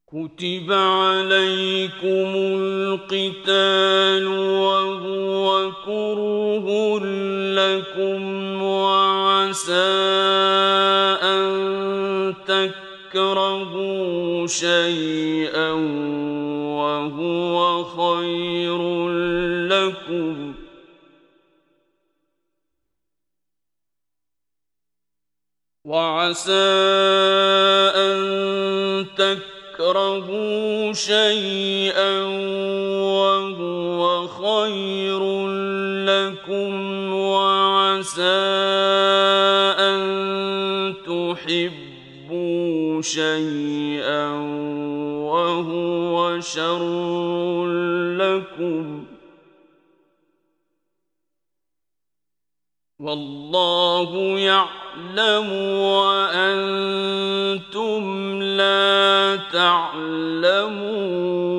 كتب عليكم القتال وهو كره لكم وعسى أن تكرهوا شيئا وهو خير لكم وعسى أن تكرهوا شيئا وهو خير لكم وعسى أن تحبوا شيئا وهو شر لكم والله يعلم وأنتم لا تعلمون